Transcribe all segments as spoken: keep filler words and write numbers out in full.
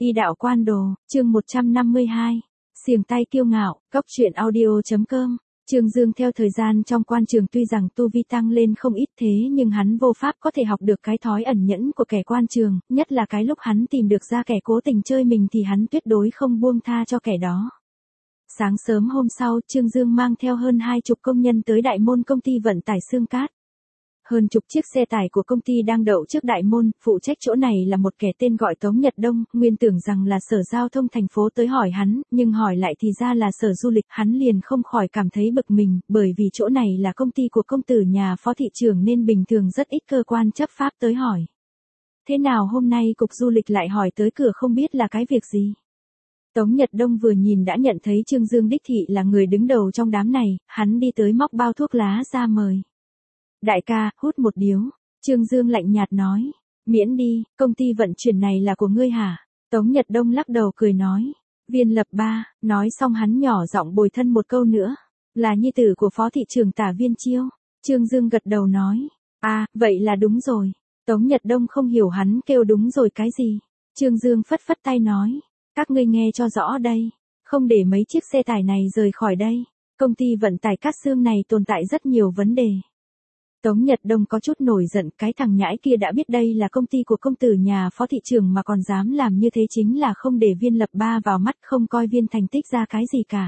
Y đạo quan đồ, chương một trăm năm mươi hai. Xiềng tay kiêu ngạo, cóc truyện audio.com. Trương Dương theo thời gian trong quan trường tuy rằng tu vi tăng lên không ít thế nhưng hắn vô pháp có thể học được cái thói ẩn nhẫn của kẻ quan trường, nhất là cái lúc hắn tìm được ra kẻ cố tình chơi mình thì hắn tuyệt đối không buông tha cho kẻ đó. Sáng sớm hôm sau, Trương Dương mang theo hơn hai chục công nhân tới đại môn công ty vận tải xương cát. Hơn chục chiếc xe tải của công ty đang đậu trước đại môn, phụ trách chỗ này là một kẻ tên gọi Tống Nhật Đông, nguyên tưởng rằng là sở giao thông thành phố tới hỏi hắn, nhưng hỏi lại thì ra là sở du lịch, hắn liền không khỏi cảm thấy bực mình, bởi vì chỗ này là công ty của công tử nhà phó thị trưởng nên bình thường rất ít cơ quan chấp pháp tới hỏi. Thế nào hôm nay cục du lịch lại hỏi tới cửa không biết là cái việc gì? Tống Nhật Đông vừa nhìn đã nhận thấy Trương Dương đích thị là người đứng đầu trong đám này, hắn đi tới móc bao thuốc lá ra mời. Đại ca, hút một điếu. Trương Dương lạnh nhạt nói. Miễn đi, công ty vận chuyển này là của ngươi hả? Tống Nhật Đông lắc đầu cười nói. Viên Lập Ba, nói xong hắn nhỏ giọng bồi thân một câu nữa. Là nhi tử của phó thị trưởng Tả Viên Chiêu. Trương Dương gật đầu nói. À, vậy là đúng rồi. Tống Nhật Đông không hiểu hắn kêu đúng rồi cái gì. Trương Dương phất phất tay nói. Các ngươi nghe cho rõ đây. Không để mấy chiếc xe tải này rời khỏi đây. Công ty vận tải Cát Xương này tồn tại rất nhiều vấn đề. Tống Nhật Đông có chút nổi giận, cái thằng nhãi kia đã biết đây là công ty của công tử nhà phó thị trưởng mà còn dám làm như thế chính là không để Viên Lập Ba vào mắt, không coi Viên thành tích ra cái gì cả.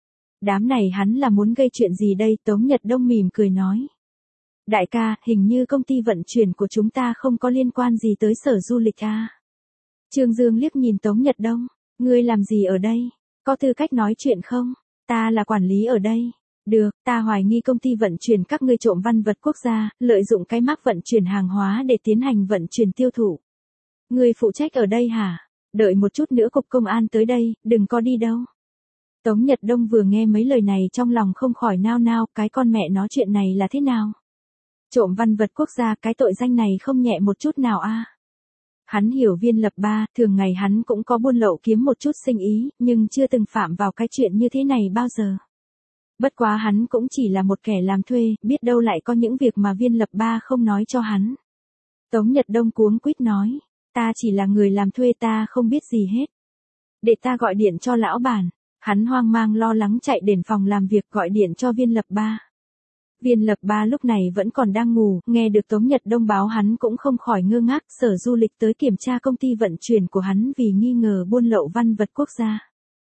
Đám này hắn là muốn gây chuyện gì đây? Tống Nhật Đông mỉm cười nói. Đại ca, hình như công ty vận chuyển của chúng ta không có liên quan gì tới sở du lịch à? Trương Dương liếc nhìn Tống Nhật Đông. Ngươi làm gì ở đây? Có tư cách nói chuyện không? Ta là quản lý ở đây. Được, ta hoài nghi công ty vận chuyển các ngươi trộm văn vật quốc gia, lợi dụng cái mác vận chuyển hàng hóa để tiến hành vận chuyển tiêu thụ. Ngươi phụ trách ở đây hả? Đợi một chút nữa cục công an tới đây, đừng có đi đâu. Tống Nhật Đông vừa nghe mấy lời này trong lòng không khỏi nao nao, cái con mẹ nói chuyện này là thế nào? Trộm văn vật quốc gia, cái tội danh này không nhẹ một chút nào a. À? Hắn hiểu Viên Lập Ba, thường ngày hắn cũng có buôn lậu kiếm một chút sinh ý, nhưng chưa từng phạm vào cái chuyện như thế này bao giờ. Bất quá hắn cũng chỉ là một kẻ làm thuê, biết đâu lại có những việc mà Viên Lập Ba không nói cho hắn. Tống Nhật Đông cuống quýt nói, ta chỉ là người làm thuê, ta không biết gì hết. Để ta gọi điện cho lão bản. Hắn hoang mang lo lắng chạy đến phòng làm việc gọi điện cho Viên Lập Ba. Viên Lập Ba lúc này vẫn còn đang ngủ, nghe được Tống Nhật Đông báo hắn cũng không khỏi ngơ ngác, sở du lịch tới kiểm tra công ty vận chuyển của hắn vì nghi ngờ buôn lậu văn vật quốc gia.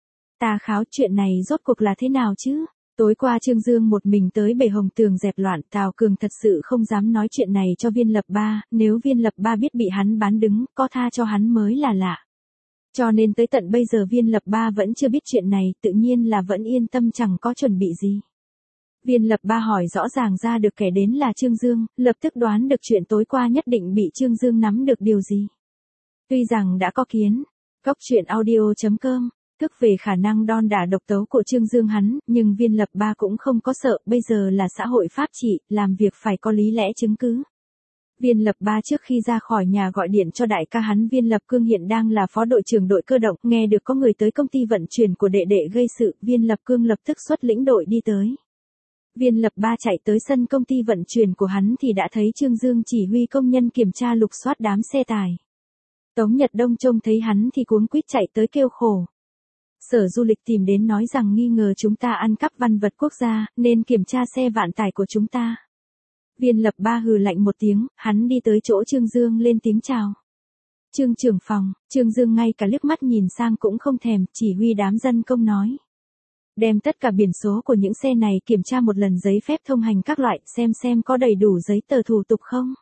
Ta kháo, chuyện này rốt cuộc là thế nào chứ? Tối qua Trương Dương một mình tới bể Hồng Tường dẹp loạn, Tào Cường thật sự không dám nói chuyện này cho Viên Lập Ba, nếu Viên Lập Ba biết bị hắn bán đứng, có tha cho hắn mới là lạ. Cho nên tới tận bây giờ Viên Lập Ba vẫn chưa biết chuyện này, tự nhiên là vẫn yên tâm chẳng có chuẩn bị gì. Viên Lập Ba hỏi rõ ràng ra được kẻ đến là Trương Dương, lập tức đoán được chuyện tối qua nhất định bị Trương Dương nắm được điều gì. Tuy rằng đã có kiến, cóc truyện audio.com, thức về khả năng đon đả độc tấu của Trương Dương hắn, nhưng Viên Lập Ba cũng không có sợ, bây giờ là xã hội pháp trị, làm việc phải có lý lẽ chứng cứ. Viên Lập Ba trước khi ra khỏi nhà gọi điện cho đại ca hắn Viên Lập Cương hiện đang là phó đội trưởng đội cơ động, nghe được có người tới công ty vận chuyển của đệ đệ gây sự, Viên Lập Cương lập tức xuất lĩnh đội đi tới. Viên Lập Ba chạy tới sân công ty vận chuyển của hắn thì đã thấy Trương Dương chỉ huy công nhân kiểm tra lục soát đám xe tải. Tống Nhật Đông trông thấy hắn thì cuống quýt chạy tới kêu khổ. Sở du lịch tìm đến nói rằng nghi ngờ chúng ta ăn cắp văn vật quốc gia, nên kiểm tra xe vận tải của chúng ta. Viên Lập Ba hừ lạnh một tiếng, hắn đi tới chỗ Trương Dương lên tiếng chào. Trương trưởng phòng, Trương Dương ngay cả liếc mắt nhìn sang cũng không thèm, chỉ huy đám dân công nói. Đem tất cả biển số của những xe này kiểm tra một lần, giấy phép thông hành các loại, xem xem có đầy đủ giấy tờ thủ tục không.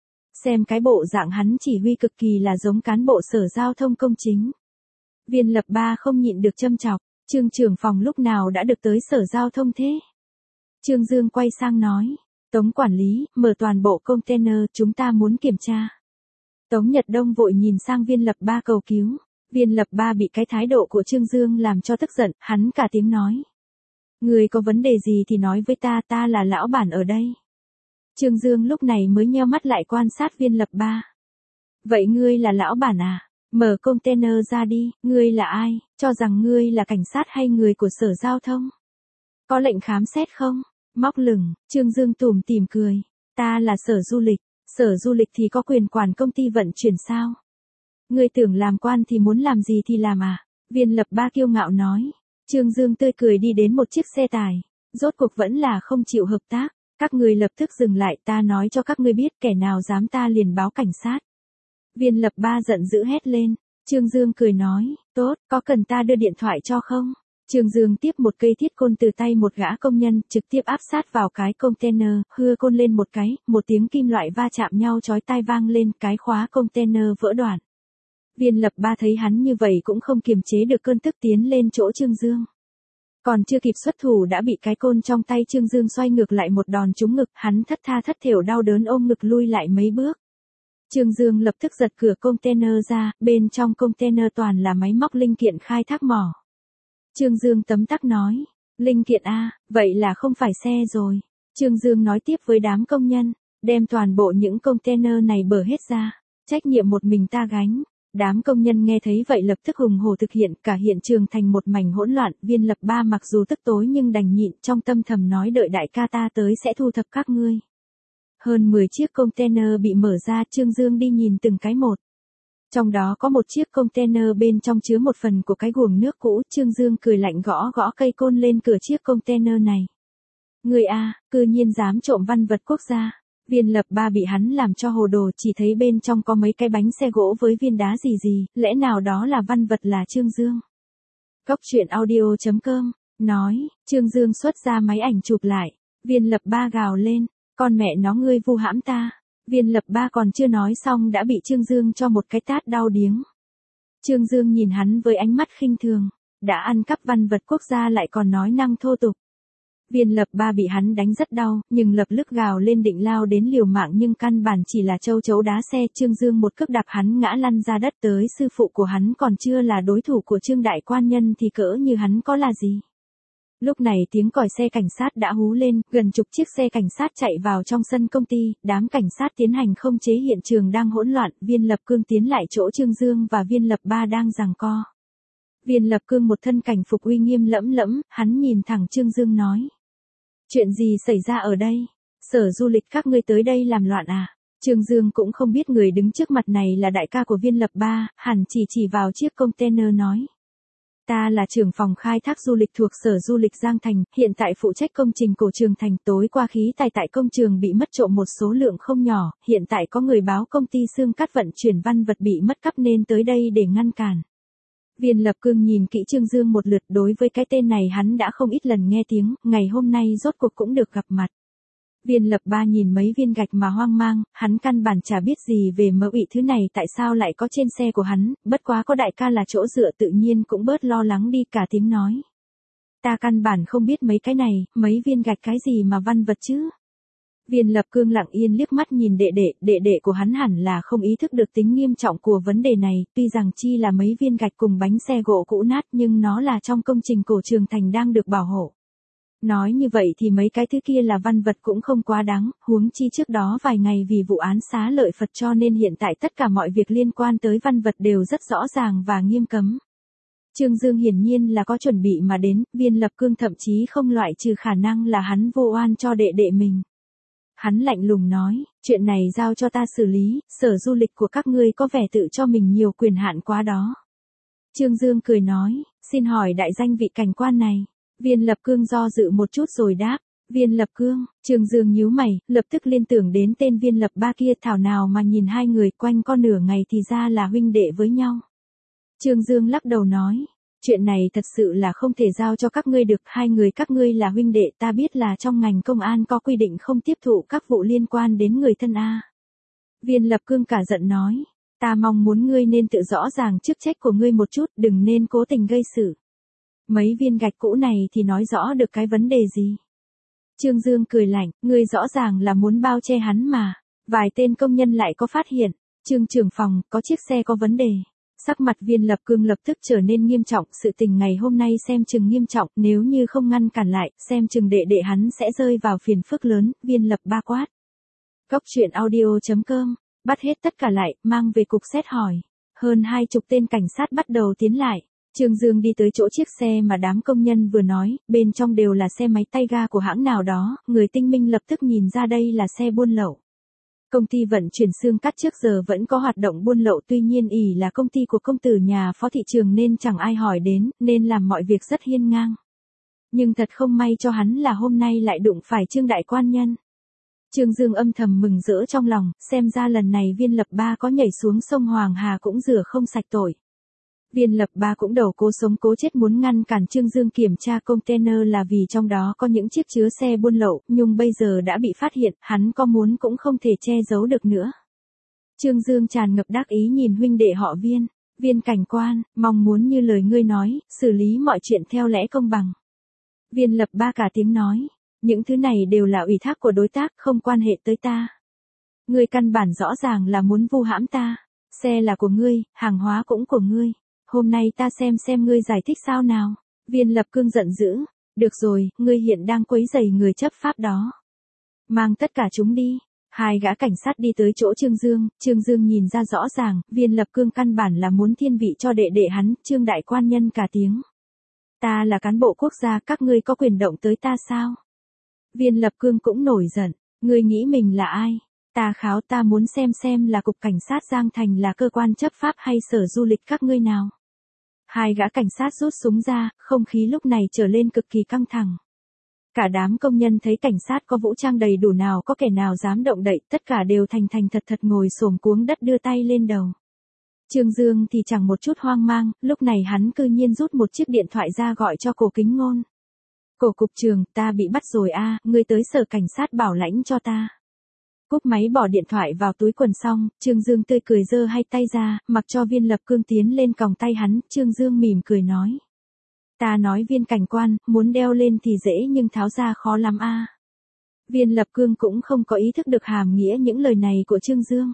Xem cái bộ dạng hắn chỉ huy cực kỳ là giống cán bộ sở giao thông công chính. Viên Lập Ba không nhịn được châm chọc, Trương trưởng phòng lúc nào đã được tới sở giao thông thế? Trương Dương quay sang nói, Tống quản lý, mở toàn bộ container, chúng ta muốn kiểm tra. Tống Nhật Đông vội nhìn sang Viên Lập Ba cầu cứu. Viên Lập Ba bị cái thái độ của Trương Dương làm cho tức giận, hắn cả tiếng nói. Người có vấn đề gì thì nói với ta, ta là lão bản ở đây. Trương Dương lúc này mới nheo mắt lại quan sát Viên Lập Ba. Vậy ngươi là lão bản à? Mở container ra đi, ngươi là ai, cho rằng ngươi là cảnh sát hay người của sở giao thông? Có lệnh khám xét không? Móc lửng, Trương Dương tủm tỉm cười. Ta là sở du lịch, sở du lịch thì có quyền quản công ty vận chuyển sao? Ngươi tưởng làm quan thì muốn làm gì thì làm à? Viên Lập Ba kiêu ngạo nói. Trương Dương tươi cười đi đến một chiếc xe tải. Rốt cuộc vẫn là không chịu hợp tác. Các ngươi lập tức dừng lại, ta nói cho các ngươi biết, kẻ nào dám ta liền báo cảnh sát. Viên Lập Ba giận dữ hét lên. Trương Dương cười nói, tốt, có cần ta đưa điện thoại cho không? Trương Dương tiếp một cây thiết côn từ tay một gã công nhân, trực tiếp áp sát vào cái container, hưa côn lên một cái, một tiếng kim loại va chạm nhau chói tai vang lên, cái khóa container vỡ đoạn. Viên Lập Ba thấy hắn như vậy cũng không kiềm chế được cơn tức, tiến lên chỗ Trương Dương. Còn chưa kịp xuất thủ đã bị cái côn trong tay Trương Dương xoay ngược lại một đòn trúng ngực, hắn thất tha thất thểu đau đớn ôm ngực lui lại mấy bước. Trương Dương lập tức giật cửa container ra, bên trong container toàn là máy móc linh kiện khai thác mỏ. Trương Dương tấm tắc nói, linh kiện a, vậy là không phải xe rồi. Trương Dương nói tiếp với đám công nhân, đem toàn bộ những container này bở hết ra, trách nhiệm một mình ta gánh. Đám công nhân nghe thấy vậy lập tức hùng hổ thực hiện, cả hiện trường thành một mảnh hỗn loạn. Viên Lập Ba mặc dù tức tối nhưng đành nhịn, trong tâm thầm nói đợi đại ca ta tới sẽ thu thập các ngươi. Hơn mười chiếc container bị mở ra, Trương Dương đi nhìn từng cái một. Trong đó có một chiếc container bên trong chứa một phần của cái guồng nước cũ, Trương Dương cười lạnh gõ gõ cây côn lên cửa chiếc container này. Người a, cư nhiên dám trộm văn vật quốc gia. Viên Lập Ba bị hắn làm cho hồ đồ, chỉ thấy bên trong có mấy cái bánh xe gỗ với viên đá gì gì, lẽ nào đó là văn vật là Trương Dương. Cốc truyện audio chấm com, nói, Trương Dương xuất ra máy ảnh chụp lại. Viên Lập Ba gào lên, con mẹ nó ngươi vu hãm ta. Viên Lập Ba còn chưa nói xong đã bị Trương Dương cho một cái tát đau điếng. Trương Dương nhìn hắn với ánh mắt khinh thường, đã ăn cắp văn vật quốc gia lại còn nói năng thô tục. Viên Lập Ba bị hắn đánh rất đau, nhưng lập tức gào lên định lao đến liều mạng nhưng căn bản chỉ là châu chấu đá xe. Trương Dương một cước đạp hắn ngã lăn ra đất, tới sư phụ của hắn còn chưa là đối thủ của Trương Đại Quan Nhân thì cỡ như hắn có là gì. Lúc này tiếng còi xe cảnh sát đã hú lên, gần chục chiếc xe cảnh sát chạy vào trong sân công ty, đám cảnh sát tiến hành khống chế hiện trường đang hỗn loạn. Viên Lập Cương tiến lại chỗ Trương Dương và Viên Lập Ba đang giằng co. Viên Lập Cương một thân cảnh phục uy nghiêm lẫm lẫm, hắn nhìn thẳng Trương Dương nói. Chuyện gì xảy ra ở đây? Sở du lịch các ngươi tới đây làm loạn à? Trương Dương cũng không biết người đứng trước mặt này là đại ca của Viên Lập Ba, hẳn chỉ chỉ vào chiếc container nói. Ta là trưởng phòng khai thác du lịch thuộc Sở Du lịch Giang Thành, hiện tại phụ trách công trình cổ trường thành. Tối qua khí tài tại công trường bị mất trộm một số lượng không nhỏ, hiện tại có người báo công ty xương cắt vận chuyển văn vật bị mất cắp nên tới đây để ngăn cản. Viên Lập Cương nhìn kỹ Trương Dương một lượt, đối với cái tên này hắn đã không ít lần nghe tiếng, ngày hôm nay rốt cuộc cũng được gặp mặt. Viên Lập Ba nhìn mấy viên gạch mà hoang mang, hắn căn bản chả biết gì về mỡ ủy thứ này tại sao lại có trên xe của hắn, bất quá có đại ca là chỗ dựa tự nhiên cũng bớt lo lắng đi, cả tiếng nói. Ta căn bản không biết mấy cái này, mấy viên gạch cái gì mà văn vật chứ. Viên Lập Cương lặng yên liếc mắt nhìn đệ đệ, đệ đệ của hắn hẳn là không ý thức được tính nghiêm trọng của vấn đề này, tuy rằng chi là mấy viên gạch cùng bánh xe gỗ cũ nát nhưng nó là trong công trình cổ trường thành đang được bảo hộ. Nói như vậy thì mấy cái thứ kia là văn vật cũng không quá đáng, huống chi trước đó vài ngày vì vụ án xá lợi Phật cho nên hiện tại tất cả mọi việc liên quan tới văn vật đều rất rõ ràng và nghiêm cấm. Trương Dương hiển nhiên là có chuẩn bị mà đến, Viên Lập Cương thậm chí không loại trừ khả năng là hắn vô oan cho đệ đệ mình. Hắn lạnh lùng nói, chuyện này giao cho ta xử lý, Sở Du lịch của các ngươi có vẻ tự cho mình nhiều quyền hạn quá đó. Trương Dương cười nói, xin hỏi đại danh vị cảnh quan này. Viên Lập Cương do dự một chút rồi đáp, Viên Lập Cương. Trương Dương nhíu mày, lập tức liên tưởng đến tên Viên Lập Ba kia, thảo nào mà nhìn hai người quanh co nửa ngày thì ra là huynh đệ với nhau. Trương Dương lắc đầu nói, chuyện này thật sự là không thể giao cho các ngươi được, hai người các ngươi là huynh đệ, ta biết là trong ngành công an có quy định không tiếp thụ các vụ liên quan đến người thân a. Viên Lập Cương cả giận nói, ta mong muốn ngươi nên tự rõ ràng chức trách của ngươi một chút, đừng nên cố tình gây sự. Mấy viên gạch cũ này thì nói rõ được cái vấn đề gì? Trương Dương cười lạnh, ngươi rõ ràng là muốn bao che hắn mà. Vài tên công nhân lại có phát hiện, Trương trưởng phòng, có chiếc xe có vấn đề. Sắc mặt Viên Lập Cương lập tức trở nên nghiêm trọng, sự tình ngày hôm nay xem chừng nghiêm trọng, nếu như không ngăn cản lại, xem chừng đệ đệ hắn sẽ rơi vào phiền phức lớn. Viên Lập Ba quát. Cốc truyện audio chấm com, bắt hết tất cả lại, mang về cục xét hỏi. Hơn hai chục tên cảnh sát bắt đầu tiến lại. Trương Dương đi tới chỗ chiếc xe mà đám công nhân vừa nói, bên trong đều là xe máy tay ga của hãng nào đó, người tinh minh lập tức nhìn ra đây là xe buôn lậu. Công ty vận chuyển xương cát trước giờ vẫn có hoạt động buôn lậu, tuy nhiên ỷ là công ty của công tử nhà phó thị trường nên chẳng ai hỏi đến, nên làm mọi việc rất hiên ngang. Nhưng thật không may cho hắn là hôm nay lại đụng phải Trương đại quan nhân. Trương Dương âm thầm mừng rỡ trong lòng, xem ra lần này Viên Lập Ba có nhảy xuống sông Hoàng Hà cũng rửa không sạch tội. Viên Lập Ba cũng đầu cố sống cố chết muốn ngăn cản Trương Dương kiểm tra container là vì trong đó có những chiếc chứa xe buôn lậu, nhưng bây giờ đã bị phát hiện, hắn có muốn cũng không thể che giấu được nữa. Trương Dương tràn ngập đắc ý nhìn huynh đệ họ Viên, Viên cảnh quan, mong muốn như lời ngươi nói, xử lý mọi chuyện theo lẽ công bằng. Viên Lập Ba cả tiếng nói, những thứ này đều là ủy thác của đối tác, không quan hệ tới ta. Ngươi căn bản rõ ràng là muốn vu hãm ta, xe là của ngươi, hàng hóa cũng của ngươi. Hôm nay ta xem xem ngươi giải thích sao nào. Viên Lập Cương giận dữ, được rồi, ngươi hiện đang quấy rầy người chấp pháp đó. Mang tất cả chúng đi. Hai gã cảnh sát đi tới chỗ Trương Dương, Trương Dương nhìn ra rõ ràng, Viên Lập Cương căn bản là muốn thiên vị cho đệ đệ hắn, Trương đại quan nhân cả tiếng. Ta là cán bộ quốc gia, các ngươi có quyền động tới ta sao? Viên Lập Cương cũng nổi giận, ngươi nghĩ mình là ai? Ta kháo, ta muốn xem xem là cục cảnh sát Giang Thành là cơ quan chấp pháp hay sở du lịch các ngươi nào. Hai gã cảnh sát rút súng ra, không khí lúc này trở lên cực kỳ căng thẳng. Cả đám công nhân thấy cảnh sát có vũ trang đầy đủ, nào có kẻ nào dám động đậy, tất cả đều thành thành thật thật ngồi xổm cuống đất đưa tay lên đầu. Trương Dương thì chẳng một chút hoang mang, lúc này hắn cư nhiên rút một chiếc điện thoại ra gọi cho Cổ Kính Ngôn. Cổ cục trưởng, ta bị bắt rồi a, ngươi tới sở cảnh sát bảo lãnh cho ta. Cúp máy bỏ điện thoại vào túi quần xong, Trương Dương tươi cười giơ hai tay ra, mặc cho Viên Lập Cương tiến lên còng tay hắn, Trương Dương mỉm cười nói. Ta nói Viên cảnh quan, muốn đeo lên thì dễ nhưng tháo ra khó lắm a. Viên Lập Cương cũng không có ý thức được hàm nghĩa những lời này của Trương Dương.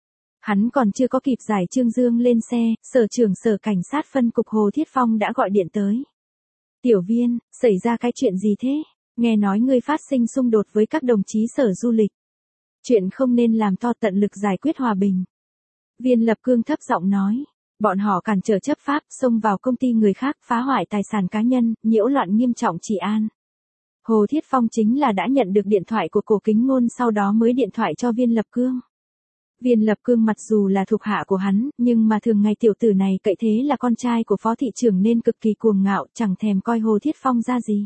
Hắn còn chưa có kịp giải Trương Dương lên xe, sở trưởng sở cảnh sát phân cục Hồ Thiết Phong đã gọi điện tới. Tiểu Viên, xảy ra cái chuyện gì thế? Nghe nói ngươi phát sinh xung đột với các đồng chí sở du lịch. Chuyện không nên làm to, tận lực giải quyết hòa bình. Viên Lập Cương thấp giọng nói, bọn họ cản trở chấp pháp, xông vào công ty người khác, phá hoại tài sản cá nhân, nhiễu loạn nghiêm trọng trị an. Hồ Thiết Phong chính là đã nhận được điện thoại của Cổ Kính Ngôn, sau đó mới điện thoại cho Viên Lập Cương. Viên Lập Cương mặc dù là thuộc hạ của hắn, nhưng mà thường ngày tiểu tử này cậy thế là con trai của phó thị trưởng nên cực kỳ cuồng ngạo, chẳng thèm coi Hồ Thiết Phong ra gì.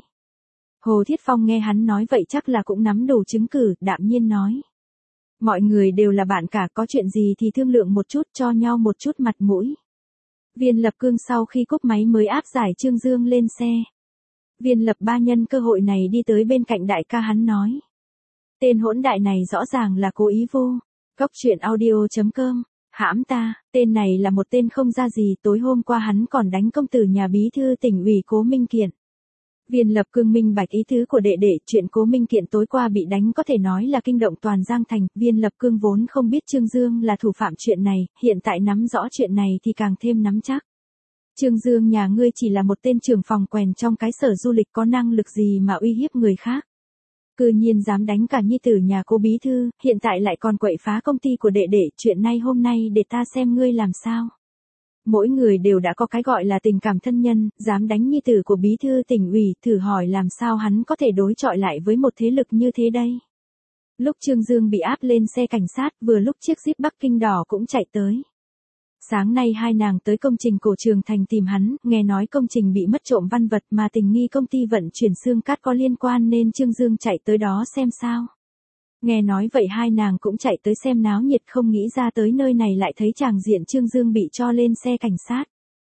Hồ Thiết Phong nghe hắn nói vậy chắc là cũng nắm đủ chứng cứ, đạm nhiên nói. Mọi người đều là bạn cả, có chuyện gì thì thương lượng một chút, cho nhau một chút mặt mũi. Viên Lập Cương sau khi cúp máy mới áp giải Trương Dương lên xe. Viên Lập Ba nhân cơ hội này đi tới bên cạnh đại ca hắn nói. Tên hỗn đại này rõ ràng là cố ý vô. Cóc truyện audio chấm com, hãm ta, tên này là một tên không ra gì, tối hôm qua hắn còn đánh công tử nhà bí thư tỉnh ủy Cố Minh Kiện. Viên Lập Cương minh bạch ý tứ của đệ đệ, chuyện Cố Minh Kiện tối qua bị đánh có thể nói là kinh động toàn Giang Thành, Viên Lập Cương vốn không biết Trương Dương là thủ phạm chuyện này, hiện tại nắm rõ chuyện này thì càng thêm nắm chắc. Trương Dương nhà ngươi chỉ là một tên trưởng phòng quèn trong cái sở du lịch, có năng lực gì mà uy hiếp người khác. Cư nhiên dám đánh cả nhi tử nhà Cố bí thư, hiện tại lại còn quậy phá công ty của đệ đệ, chuyện này hôm nay để ta xem ngươi làm sao. Mỗi người đều đã có cái gọi là tình cảm thân nhân, dám đánh nhi tử của bí thư tỉnh ủy, thử hỏi làm sao hắn có thể đối chọi lại với một thế lực như thế đây. Lúc Trương Dương bị áp lên xe cảnh sát, vừa lúc chiếc Jeep Bắc Kinh đỏ cũng chạy tới. Sáng nay hai nàng tới công trình Cổ Trường Thành tìm hắn, nghe nói công trình bị mất trộm văn vật mà tình nghi công ty vận chuyển xương cát có liên quan nên Trương Dương chạy tới đó xem sao. Nghe nói vậy hai nàng cũng chạy tới xem náo nhiệt, không nghĩ ra tới nơi này lại thấy tràng diện Trương Dương bị cho lên xe cảnh sát.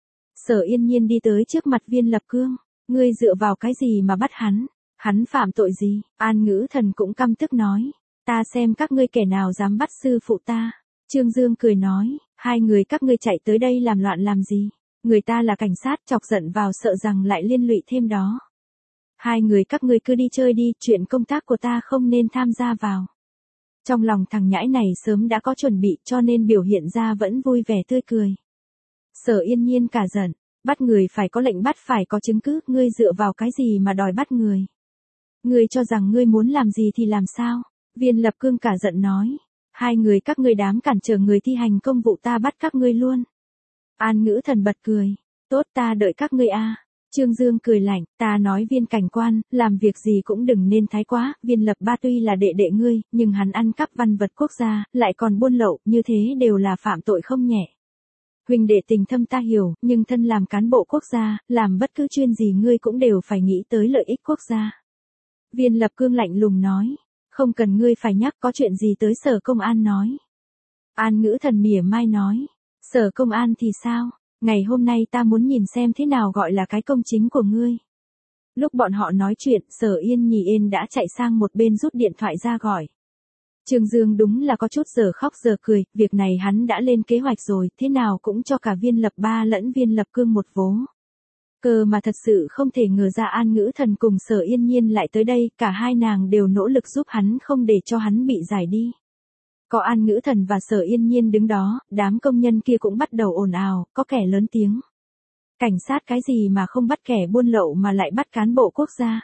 Sở Yên Nhiên đi tới trước mặt Viên Lập Cương, ngươi dựa vào cái gì mà bắt hắn, hắn phạm tội gì? An Ngữ Thần cũng căm tức nói, ta xem các ngươi kẻ nào dám bắt sư phụ ta. Trương Dương cười nói, hai người các ngươi chạy tới đây làm loạn làm gì? Người ta là cảnh sát, chọc giận vào sợ rằng lại liên lụy thêm đó. Hai người các ngươi cứ đi chơi đi, chuyện công tác của ta không nên tham gia vào. Trong lòng thằng nhãi này sớm đã có chuẩn bị cho nên biểu hiện ra vẫn vui vẻ tươi cười. Sở Yên Nhiên cả giận, bắt người phải có lệnh bắt, phải có chứng cứ, ngươi dựa vào cái gì mà đòi bắt người? Ngươi cho rằng ngươi muốn làm gì thì làm sao? Viên Lập Cương cả giận nói, hai người các ngươi dám cản trở người thi hành công vụ, ta bắt các ngươi luôn. An Ngữ Thần bật cười, tốt, ta đợi các ngươi a. Trương Dương cười lạnh, ta nói Viên cảnh quan, làm việc gì cũng đừng nên thái quá, Viên Lập Ba tuy là đệ đệ ngươi, nhưng hắn ăn cắp văn vật quốc gia, lại còn buôn lậu, như thế đều là phạm tội không nhẹ. Huynh đệ tình thâm ta hiểu, nhưng thân làm cán bộ quốc gia, làm bất cứ chuyên gì ngươi cũng đều phải nghĩ tới lợi ích quốc gia. Viên Lập Cương lạnh lùng nói, không cần ngươi phải nhắc, có chuyện gì tới Sở Công an nói. An Ngữ Thần mỉa mai nói, Sở Công an thì sao? Ngày hôm nay ta muốn nhìn xem thế nào gọi là cái công chính của ngươi. Lúc bọn họ nói chuyện, Sở Yên Nhì Yên đã chạy sang một bên rút điện thoại ra gọi. Trương Dương đúng là có chút giờ khóc giờ cười, việc này hắn đã lên kế hoạch rồi, thế nào cũng cho cả Viên Lập Ba lẫn Viên Lập Cương một vố. Cơ mà thật sự không thể ngờ ra An Ngữ Thần cùng Sở Yên Nhiên lại tới đây, cả hai nàng đều nỗ lực giúp hắn không để cho hắn bị giải đi. Có An Ngữ Thần và Sở Yên Nhiên đứng đó, đám công nhân kia cũng bắt đầu ồn ào, có kẻ lớn tiếng. Cảnh sát cái gì mà không bắt kẻ buôn lậu mà lại bắt cán bộ quốc gia.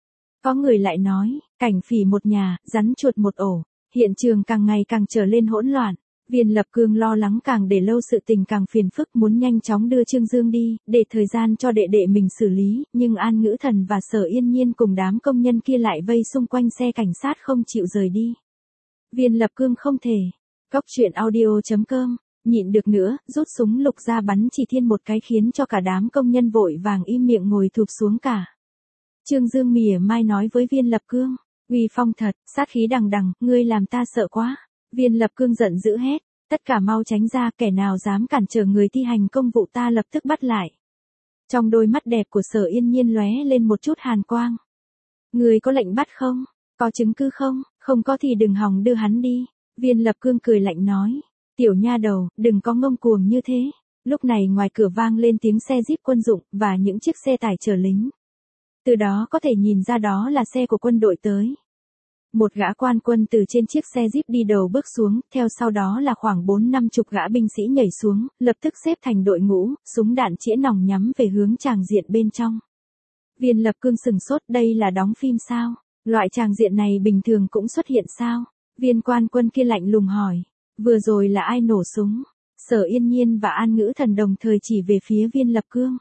Có người lại nói, cảnh phỉ một nhà, rắn chuột một ổ, hiện trường càng ngày càng trở lên hỗn loạn. Viên Lập Cương lo lắng càng để lâu sự tình càng phiền phức, muốn nhanh chóng đưa Trương Dương đi, để thời gian cho đệ đệ mình xử lý, nhưng An Ngữ Thần và Sở Yên Nhiên cùng đám công nhân kia lại vây xung quanh xe cảnh sát không chịu rời đi. Viên Lập Cương không thể. Cóc truyện audio chấm com, nhịn được nữa, rút súng lục ra bắn chỉ thiên một cái khiến cho cả đám công nhân vội vàng im miệng ngồi thụp xuống cả. Trương Dương mỉa mai nói với Viên Lập Cương, uy phong thật, sát khí đằng đằng, ngươi làm ta sợ quá. Viên Lập Cương giận dữ hét, tất cả mau tránh ra, kẻ nào dám cản trở người thi hành công vụ ta lập tức bắt lại. Trong đôi mắt đẹp của Sở Yên Nhiên lóe lên một chút hàn quang. Người có lệnh bắt không? Có chứng cứ không? Không có thì đừng hòng đưa hắn đi. Viên Lập Cương cười lạnh nói, tiểu nha đầu, đừng có ngông cuồng như thế. Lúc này ngoài cửa vang lên tiếng xe jeep quân dụng và những chiếc xe tải chở lính. Từ đó có thể nhìn ra đó là xe của quân đội tới. Một gã quan quân từ trên chiếc xe jeep đi đầu bước xuống, theo sau đó là khoảng bốn năm chục gã binh sĩ nhảy xuống, lập tức xếp thành đội ngũ, súng đạn chĩa nòng nhắm về hướng tràng diện bên trong. Viên Lập Cương sừng sốt, đây là đóng phim sao? Loại tràng diện này bình thường cũng xuất hiện sao? Viên quan quân kia lạnh lùng hỏi, vừa rồi là ai nổ súng? Sở Yên Nhiên và An Ngữ Thần đồng thời chỉ về phía Viên Lập Cương.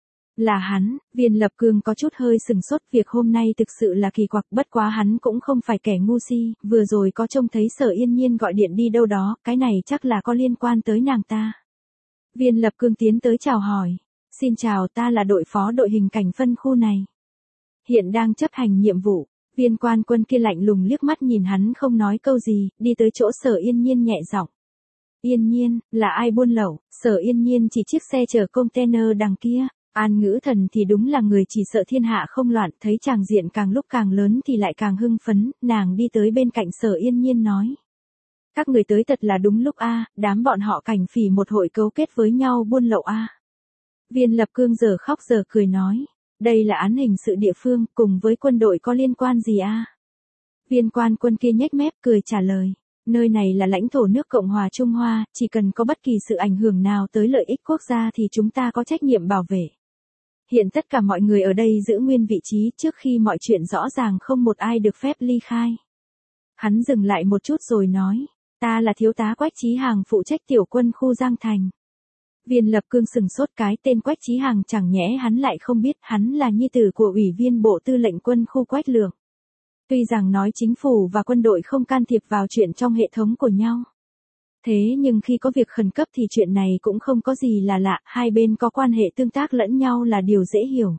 Là hắn. Viên Lập Cương có chút hơi sừng sốt, việc hôm nay thực sự là kỳ quặc, bất quá hắn cũng không phải kẻ ngu si, vừa rồi có trông thấy Sở Yên Nhiên gọi điện đi đâu đó, cái này chắc là có liên quan tới nàng ta. Viên Lập Cương tiến tới chào hỏi, xin chào, ta là đội phó đội hình cảnh phân khu này. Hiện đang chấp hành nhiệm vụ. Viên quan quân kia lạnh lùng liếc mắt nhìn hắn không nói câu gì, đi tới chỗ Sở Yên Nhiên nhẹ giọng. Yên Nhiên, là ai buôn lậu? Sở Yên Nhiên chỉ chiếc xe chở container đằng kia. An Ngữ Thần thì đúng là người chỉ sợ thiên hạ không loạn, thấy tràng diện càng lúc càng lớn thì lại càng hưng phấn, nàng đi tới bên cạnh Sở Yên Nhiên nói. Các người tới thật là đúng lúc a, đám bọn họ cảnh phỉ một hội cấu kết với nhau buôn lậu a. Viên Lập Cương giờ khóc giờ cười nói, đây là án hình sự địa phương, cùng với quân đội có liên quan gì a? Viên quan quân kia nhếch mép cười trả lời, nơi này là lãnh thổ nước Cộng hòa Trung Hoa, chỉ cần có bất kỳ sự ảnh hưởng nào tới lợi ích quốc gia thì chúng ta có trách nhiệm bảo vệ. Hiện tất cả mọi người ở đây giữ nguyên vị trí, trước khi mọi chuyện rõ ràng không một ai được phép ly khai. Hắn dừng lại một chút rồi nói, ta là thiếu tá Quách Chí Hàng phụ trách tiểu quân khu Giang Thành. Viên Lập Cương sừng sốt, cái tên Quách Chí Hàng chẳng nhẽ hắn lại không biết, hắn là nhi tử của ủy viên bộ tư lệnh quân khu Quách Lượng. Tuy rằng nói chính phủ và quân đội không can thiệp vào chuyện trong hệ thống của nhau. Thế nhưng khi có việc khẩn cấp thì chuyện này cũng không có gì là lạ, hai bên có quan hệ tương tác lẫn nhau là điều dễ hiểu.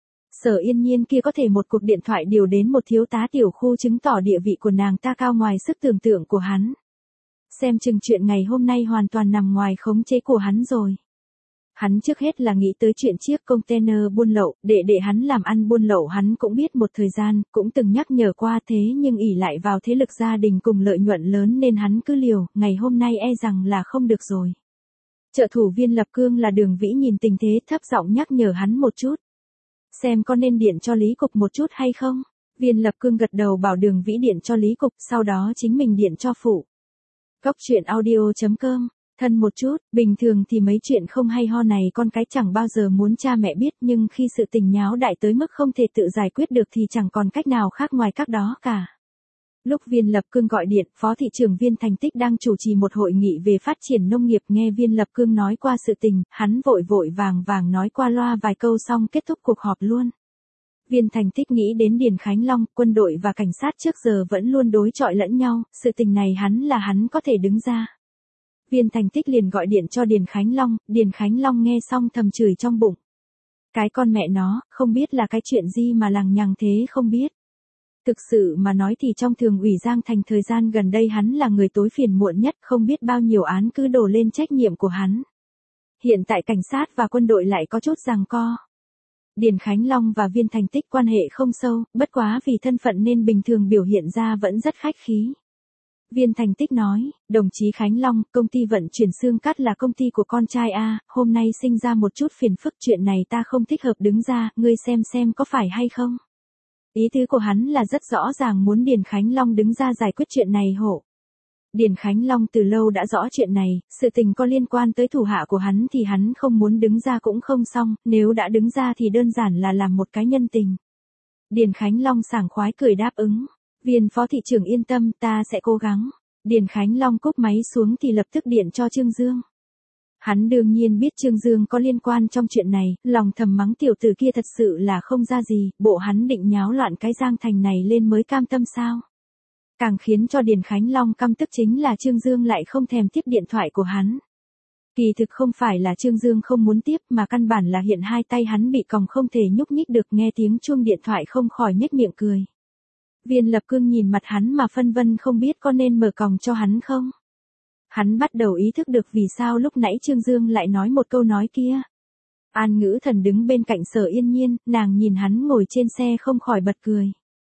Sở Yên Nhiên kia có thể một cuộc điện thoại điều đến một thiếu tá tiểu khu chứng tỏ địa vị của nàng ta cao ngoài sức tưởng tượng của hắn. Xem chừng chuyện ngày hôm nay hoàn toàn nằm ngoài khống chế của hắn rồi. Hắn trước hết là nghĩ tới chuyện chiếc container buôn lậu, để để hắn làm ăn buôn lậu hắn cũng biết một thời gian, cũng từng nhắc nhở qua, thế nhưng ỷ lại vào thế lực gia đình cùng lợi nhuận lớn nên hắn cứ liều, ngày hôm nay e rằng là không được rồi. Trợ thủ Viên Lập Cương là Đường Vĩ nhìn tình thế thấp giọng nhắc nhở hắn một chút. Xem có nên điện cho Lý Cục một chút hay không? Viên Lập Cương gật đầu bảo Đường Vĩ điện cho Lý Cục, sau đó chính mình điện cho phụ. Cóc truyện audio chấm com. Thân một chút, bình thường thì mấy chuyện không hay ho này con cái chẳng bao giờ muốn cha mẹ biết, nhưng khi sự tình nháo đại tới mức không thể tự giải quyết được thì chẳng còn cách nào khác ngoài các đó cả. Lúc Viên Lập Cương gọi điện, Phó thị trưởng Viên Thành Tích đang chủ trì một hội nghị về phát triển nông nghiệp, nghe Viên Lập Cương nói qua sự tình, hắn vội vội vàng vàng nói qua loa vài câu xong kết thúc cuộc họp luôn. Viên Thành Tích nghĩ đến Điền Khánh Long, quân đội và cảnh sát trước giờ vẫn luôn đối chọi lẫn nhau, sự tình này hắn là hắn có thể đứng ra. Viên Thành Tích liền gọi điện cho Điền Khánh Long, Điền Khánh Long nghe xong thầm chửi trong bụng. Cái con mẹ nó, không biết là cái chuyện gì mà lằng nhằng thế không biết. Thực sự mà nói thì trong thường ủy Giang Thành thời gian gần đây hắn là người tối phiền muộn nhất, không biết bao nhiêu án cứ đổ lên trách nhiệm của hắn. Hiện tại cảnh sát và quân đội lại có chút giằng co. Điền Khánh Long và Viên Thành Tích quan hệ không sâu, bất quá vì thân phận nên bình thường biểu hiện ra vẫn rất khách khí. Viên Thành Tích nói, đồng chí Khánh Long, công ty vận chuyển xương cắt là công ty của con trai A, hôm nay sinh ra một chút phiền phức, chuyện này ta không thích hợp đứng ra, ngươi xem xem có phải hay không. Ý tứ của hắn là rất rõ ràng muốn Điền Khánh Long đứng ra giải quyết chuyện này hộ. Điền Khánh Long từ lâu đã rõ chuyện này, sự tình có liên quan tới thủ hạ của hắn thì hắn không muốn đứng ra cũng không xong, nếu đã đứng ra thì đơn giản là làm một cái nhân tình. Điền Khánh Long sảng khoái cười đáp ứng. Viên phó thị trưởng yên tâm, ta sẽ cố gắng. Điền Khánh Long cúp máy xuống thì lập tức điện cho Trương Dương. Hắn đương nhiên biết Trương Dương có liên quan trong chuyện này, lòng thầm mắng tiểu tử kia thật sự là không ra gì, bộ hắn định nháo loạn cái Giang Thành này lên mới cam tâm sao. Càng khiến cho Điền Khánh Long căm tức chính là Trương Dương lại không thèm tiếp điện thoại của hắn. Kỳ thực không phải là Trương Dương không muốn tiếp mà căn bản là hiện hai tay hắn bị còng không thể nhúc nhích được, nghe tiếng chuông điện thoại không khỏi nhếch miệng cười. Viên Lập Cương nhìn mặt hắn mà phân vân không biết có nên mở còng cho hắn không. Hắn bắt đầu ý thức được vì sao lúc nãy Trương Dương lại nói một câu nói kia. An Ngữ Thần đứng bên cạnh Sở Yên Nhiên, nàng nhìn hắn ngồi trên xe không khỏi bật cười.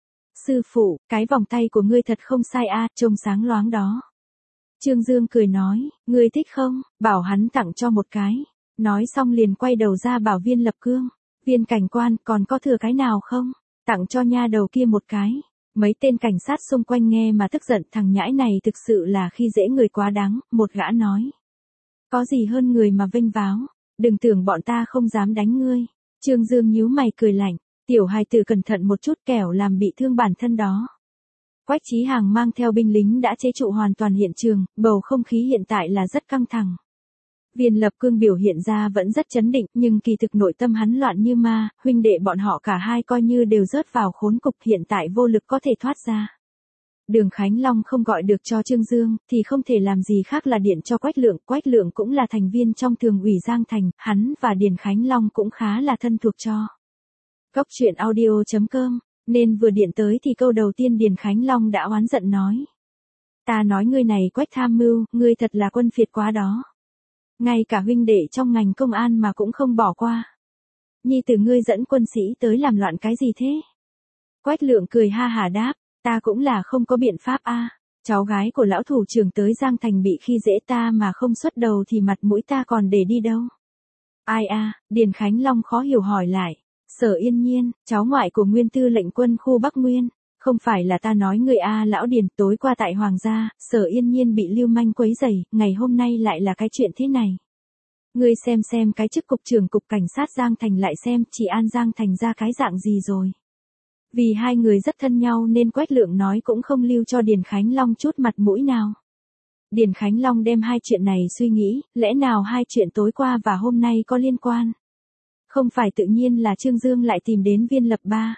Sư phụ, cái vòng tay của ngươi thật không sai a, trông sáng loáng đó. Trương Dương cười nói, ngươi thích không, bảo hắn tặng cho một cái. Nói xong liền quay đầu ra bảo Viên Lập Cương, Viên cảnh quan còn có thừa cái nào không, tặng cho nha đầu kia một cái. Mấy tên cảnh sát xung quanh nghe mà tức giận, thằng nhãi này thực sự là khi dễ người quá đáng, một gã nói. Có gì hơn người mà vênh váo, đừng tưởng bọn ta không dám đánh ngươi. Trương Dương nhíu mày cười lạnh, tiểu hài tử cẩn thận một chút kẻo làm bị thương bản thân đó. Quách Chí Hàng mang theo binh lính đã chế trụ hoàn toàn hiện trường, bầu không khí hiện tại là rất căng thẳng. Viên Lập Cương biểu hiện ra vẫn rất chấn định, nhưng kỳ thực nội tâm hắn loạn như ma, huynh đệ bọn họ cả hai coi như đều rớt vào khốn cục, hiện tại vô lực có thể thoát ra. Đường Khánh Long không gọi được cho Trương Dương, thì không thể làm gì khác là điện cho Quách Lượng, Quách Lượng cũng là thành viên trong thường ủy Giang Thành, hắn và Điền Khánh Long cũng khá là thân thuộc cho. Cốc truyện audio chấm com, nên vừa điện tới thì câu đầu tiên Điền Khánh Long đã oán giận nói. Ta nói ngươi này Quách tham mưu, ngươi thật là quân phiệt quá đó. Ngay cả huynh đệ trong ngành công an mà cũng không bỏ qua. Nhi tử ngươi dẫn quân sĩ tới làm loạn cái gì thế? Quách Lượng cười ha hả đáp, ta cũng là không có biện pháp a. Cháu gái của lão thủ trưởng tới Giang Thành bị khi dễ ta mà không xuất đầu thì mặt mũi ta còn để đi đâu. Ai a? Điền Khánh Long khó hiểu hỏi lại. Sở Yên Nhiên, cháu ngoại của nguyên tư lệnh quân khu Bắc Nguyên. Không phải là ta nói người a lão Điền, tối qua tại Hoàng gia, Sở Yên Nhiên bị lưu manh quấy rầy, ngày hôm nay lại là cái chuyện thế này. Ngươi xem xem cái chức cục trưởng cục cảnh sát Giang Thành lại xem chị An Giang Thành ra cái dạng gì rồi. Vì hai người rất thân nhau nên Quách Lượng nói cũng không lưu cho Điền Khánh Long chút mặt mũi nào. Điền Khánh Long đem hai chuyện này suy nghĩ, lẽ nào hai chuyện tối qua và hôm nay có liên quan? Không phải tự nhiên là Trương Dương lại tìm đến Viên Lập Ba.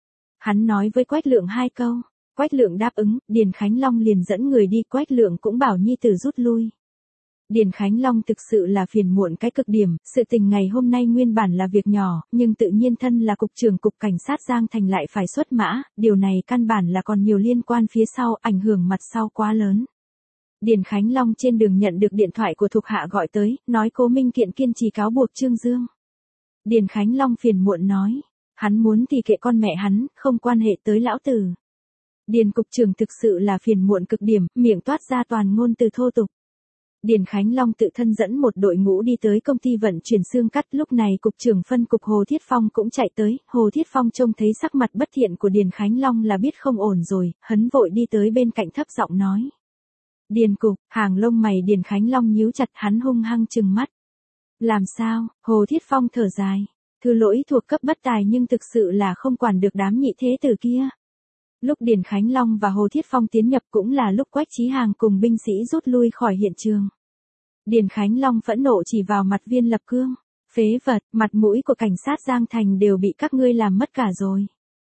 Hắn nói với Quách Lượng hai câu, Quách Lượng đáp ứng, Điền Khánh Long liền dẫn người đi, Quách Lượng cũng bảo nhi tử rút lui. Điền Khánh Long thực sự là phiền muộn cái cực điểm, sự tình ngày hôm nay nguyên bản là việc nhỏ, nhưng tự nhiên thân là cục trưởng cục cảnh sát Giang Thành lại phải xuất mã, điều này căn bản là còn nhiều liên quan phía sau, ảnh hưởng mặt sau quá lớn. Điền Khánh Long trên đường nhận được điện thoại của thuộc hạ gọi tới, nói Cố Minh Kiện kiên trì cáo buộc Trương Dương. Điền Khánh Long phiền muộn nói, hắn muốn thì kệ con mẹ hắn, không quan hệ tới lão tử. Điền cục trưởng thực sự là phiền muộn cực điểm, miệng toát ra toàn ngôn từ thô tục. Điền Khánh Long tự thân dẫn một đội ngũ đi tới công ty vận chuyển xương cắt, lúc này cục trưởng phân cục Hồ Thiết Phong cũng chạy tới, Hồ Thiết Phong trông thấy sắc mặt bất thiện của Điền Khánh Long là biết không ổn rồi, hắn vội đi tới bên cạnh thấp giọng nói. Điền cục, hàng lông mày Điền Khánh Long nhíu chặt, hắn hung hăng trừng mắt. Làm sao? Hồ Thiết Phong thở dài. Thư lỗi thuộc cấp bất tài nhưng thực sự là không quản được đám nhị thế tử kia. Lúc Điền Khánh Long và Hồ Thiết Phong tiến nhập cũng là lúc Quách Chí Hàng cùng binh sĩ rút lui khỏi hiện trường. Điền Khánh Long phẫn nộ chỉ vào mặt Viên Lập Cương. Phế vật, mặt mũi của cảnh sát Giang Thành đều bị các ngươi làm mất cả rồi.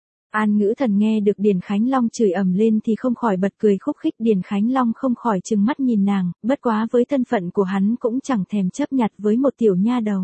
An Ngữ Thần nghe được Điền Khánh Long chửi ầm lên thì không khỏi bật cười khúc khích. Điền Khánh Long không khỏi trừng mắt nhìn nàng, bất quá với thân phận của hắn cũng chẳng thèm chấp nhặt với một tiểu nha đầu.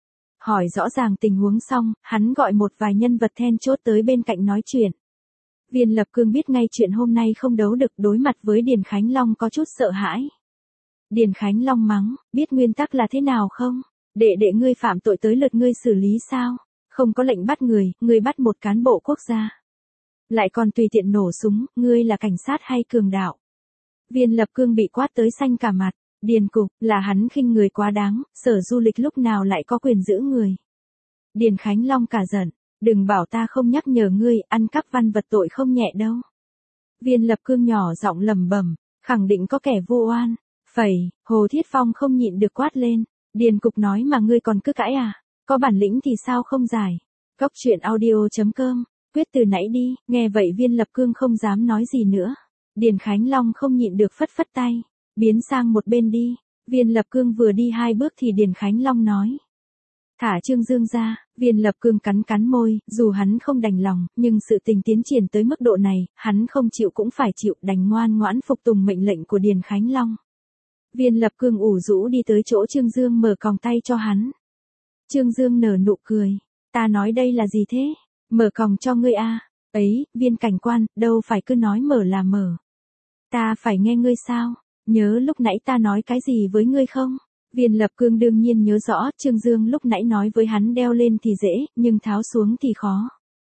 Hỏi rõ ràng tình huống xong, hắn gọi một vài nhân vật then chốt tới bên cạnh nói chuyện. Viên Lập Cương biết ngay chuyện hôm nay không đấu được, đối mặt với Điền Khánh Long có chút sợ hãi. Điền Khánh Long mắng, biết nguyên tắc là thế nào không? Đệ đệ ngươi phạm tội tới lượt ngươi xử lý sao? Không có lệnh bắt người, ngươi bắt một cán bộ quốc gia. Lại còn tùy tiện nổ súng, ngươi là cảnh sát hay cường đạo? Viên Lập Cương bị quát tới xanh cả mặt. Điền Cục, là hắn khinh người quá đáng, Sở Du Lịch lúc nào lại có quyền giữ người? Điền Khánh Long cả giận, đừng bảo ta không nhắc nhở ngươi, ăn cắp văn vật tội không nhẹ đâu. Viên Lập Cương nhỏ giọng lẩm bẩm, khẳng định có kẻ vô oan. Phẩy, Hồ Thiết Phong không nhịn được quát lên. Điền Cục nói mà ngươi còn cứ cãi à? Có bản lĩnh thì sao không giải? Cóc truyện audio chấm com, quyết từ nãy đi. Nghe vậy Viên Lập Cương không dám nói gì nữa. Điền Khánh Long không nhịn được phất phất tay. Biến sang một bên đi. Viên Lập Cương vừa đi hai bước thì Điền Khánh Long nói. Thả Trương Dương ra. Viên Lập Cương cắn cắn môi, dù hắn không đành lòng, nhưng sự tình tiến triển tới mức độ này, hắn không chịu cũng phải chịu, đành ngoan ngoãn phục tùng mệnh lệnh của Điền Khánh Long. Viên Lập Cương ủ rũ đi tới chỗ Trương Dương mở còng tay cho hắn. Trương Dương nở nụ cười. Ta nói đây là gì thế? Mở còng cho ngươi a? Ấy, Viên cảnh quan, đâu phải cứ nói mở là mở. Ta phải nghe ngươi sao? Nhớ lúc nãy ta nói cái gì với ngươi không? Viên Lập Cương đương nhiên nhớ rõ, Trương Dương lúc nãy nói với hắn đeo lên thì dễ, nhưng tháo xuống thì khó.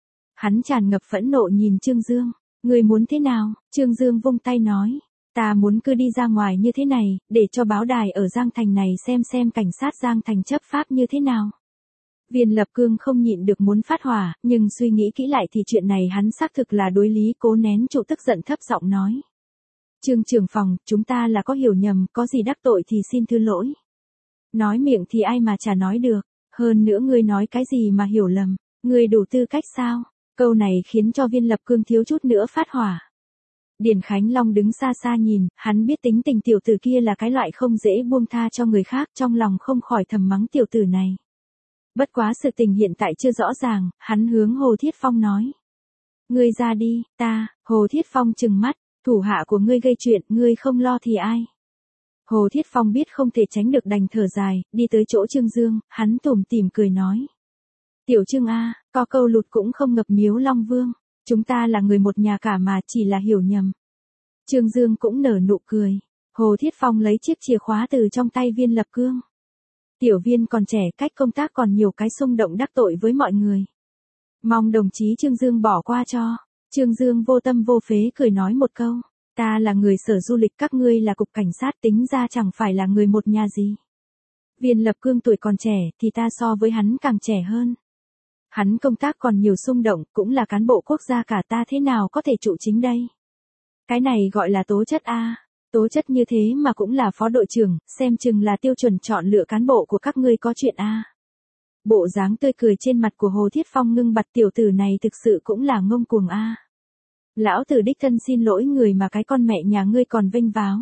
Hắn tràn ngập phẫn nộ nhìn Trương Dương. Ngươi muốn thế nào? Trương Dương vung tay nói. Ta muốn cứ đi ra ngoài như thế này, để cho báo đài ở Giang Thành này xem xem cảnh sát Giang Thành chấp pháp như thế nào. Viên Lập Cương không nhịn được muốn phát hỏa, nhưng suy nghĩ kỹ lại thì chuyện này hắn xác thực là đối lý, cố nén trụ tức giận thấp giọng nói. Trương trưởng phòng, chúng ta là có hiểu nhầm, có gì đắc tội thì xin thứ lỗi. Nói miệng thì ai mà chả nói được, hơn nữa ngươi nói cái gì mà hiểu lầm, ngươi đủ tư cách sao? Câu này khiến cho Viên Lập Cương thiếu chút nữa phát hỏa. Điền Khánh Long đứng xa xa nhìn, hắn biết tính tình tiểu tử kia là cái loại không dễ buông tha cho người khác, trong lòng không khỏi thầm mắng tiểu tử này. Bất quá sự tình hiện tại chưa rõ ràng, hắn hướng Hồ Thiết Phong nói. Ngươi ra đi, ta. Hồ Thiết Phong trừng mắt, thủ hạ của ngươi gây chuyện, ngươi không lo thì ai? Hồ Thiết Phong biết không thể tránh được đành thở dài, đi tới chỗ Trương Dương, hắn tủm tỉm cười nói. Tiểu Trương a, có câu lụt cũng không ngập miếu Long Vương, chúng ta là người một nhà cả mà chỉ là hiểu nhầm. Trương Dương cũng nở nụ cười. Hồ Thiết Phong lấy chiếc chìa khóa từ trong tay Viên Lập Cương. Tiểu Viên còn trẻ, cách công tác còn nhiều cái xung động đắc tội với mọi người. Mong đồng chí Trương Dương bỏ qua cho. Trương Dương vô tâm vô phế cười nói một câu. Ta là người Sở Du Lịch, các ngươi là cục cảnh sát, tính ra chẳng phải là người một nhà gì. Viên Lập Cương tuổi còn trẻ thì ta so với hắn càng trẻ hơn. Hắn công tác còn nhiều xung động, cũng là cán bộ quốc gia cả, ta thế nào có thể trụ chính đây. Cái này gọi là tố chất a. Tố chất như thế mà cũng là phó đội trưởng, xem chừng là tiêu chuẩn chọn lựa cán bộ của các ngươi có chuyện a. Bộ dáng tươi cười trên mặt của Hồ Thiết Phong ngưng bặt, tiểu tử này thực sự cũng là ngông cuồng a. Lão tử đích thân xin lỗi người mà cái con mẹ nhà ngươi còn vênh váo.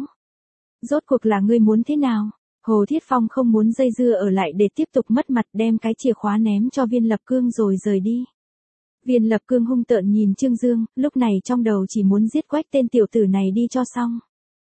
Rốt cuộc là ngươi muốn thế nào? Hồ Thiết Phong không muốn dây dưa ở lại để tiếp tục mất mặt, đem cái chìa khóa ném cho Viên Lập Cương rồi rời đi. Viên Lập Cương hung tợn nhìn Trương Dương, lúc này trong đầu chỉ muốn giết Quách tên tiểu tử này đi cho xong.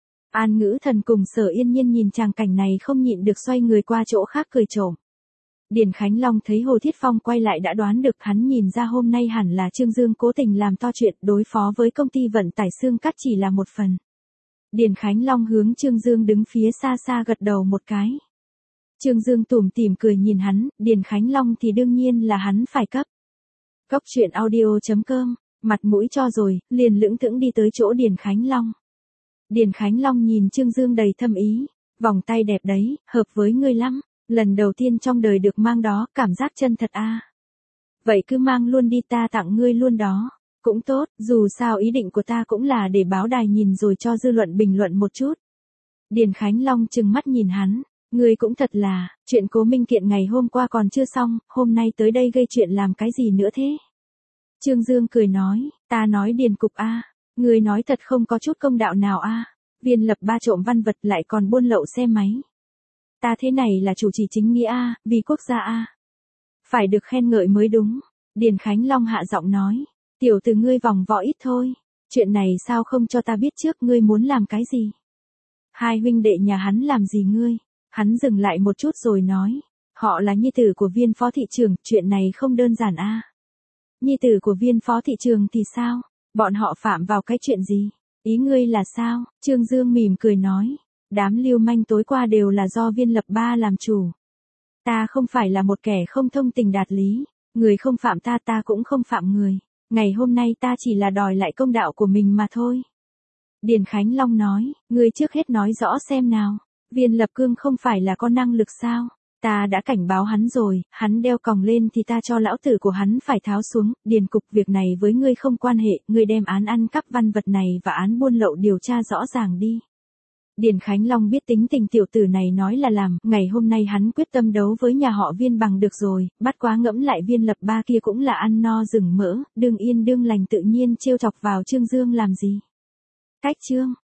An Ngữ Thần cùng Sở Yên Nhiên nhìn tràng cảnh này không nhịn được xoay người qua chỗ khác cười trộm. Điền Khánh Long thấy Hồ Thiết Phong quay lại đã đoán được, hắn nhìn ra hôm nay hẳn là Trương Dương cố tình làm to chuyện, đối phó với công ty vận tải xương cắt chỉ là một phần. Điền Khánh Long hướng Trương Dương đứng phía xa xa gật đầu một cái. Trương Dương tủm tỉm cười nhìn hắn, Điền Khánh Long thì đương nhiên là hắn phải cấp. Cóc truyện audio chấm com, mặt mũi cho rồi, liền lững thững đi tới chỗ Điền Khánh Long. Điền Khánh Long nhìn Trương Dương đầy thâm ý, vòng tay đẹp đấy, hợp với ngươi lắm, lần đầu tiên trong đời được mang đó, cảm giác chân thật a. Vậy cứ mang luôn đi, ta tặng ngươi luôn đó. Cũng tốt, dù sao ý định của ta cũng là để báo đài nhìn rồi cho dư luận bình luận một chút. Điền Khánh Long trừng mắt nhìn hắn, ngươi cũng thật là, chuyện Cố Minh Kiện ngày hôm qua còn chưa xong, hôm nay tới đây gây chuyện làm cái gì nữa thế? Trương Dương cười nói, ta nói Điền cục a, ngươi nói thật không có chút công đạo nào a, Viên Lập Ba trộm văn vật lại còn buôn lậu xe máy. Ta thế này là chủ trì chính nghĩa a, vì quốc gia a. Phải được khen ngợi mới đúng. Điền Khánh Long hạ giọng nói, tiểu tử ngươi vòng vo ít thôi, chuyện này sao không cho ta biết trước, ngươi muốn làm cái gì? Hai huynh đệ nhà hắn làm gì ngươi? Hắn dừng lại một chút rồi nói, họ là nhi tử của Viên phó thị trưởng, chuyện này không đơn giản a. Nhi tử của Viên phó thị trưởng thì sao? Bọn họ phạm vào cái chuyện gì? Ý ngươi là sao? Trương Dương mỉm cười nói, đám lưu manh tối qua đều là do Viên Lập Ba làm chủ. Ta không phải là một kẻ không thông tình đạt lý, người không phạm ta ta cũng không phạm người. Ngày hôm nay ta chỉ là đòi lại công đạo của mình mà thôi. Điền Khánh Long nói, ngươi trước hết nói rõ xem nào, Viên Lập Cương không phải là có năng lực sao? Ta đã cảnh báo hắn rồi, hắn đeo còng lên thì ta cho lão tử của hắn phải tháo xuống. Điền cục, việc này với ngươi không quan hệ, ngươi đem án ăn cắp văn vật này và án buôn lậu điều tra rõ ràng đi. Điền Khánh Long biết tính tình tiểu tử này nói là làm, ngày hôm nay hắn quyết tâm đấu với nhà họ Viên bằng được rồi, bắt quá ngẫm lại Viên Lập Ba kia cũng là ăn no rừng mỡ, đương yên đương lành tự nhiên trêu chọc vào Trương Dương làm gì. Cách chương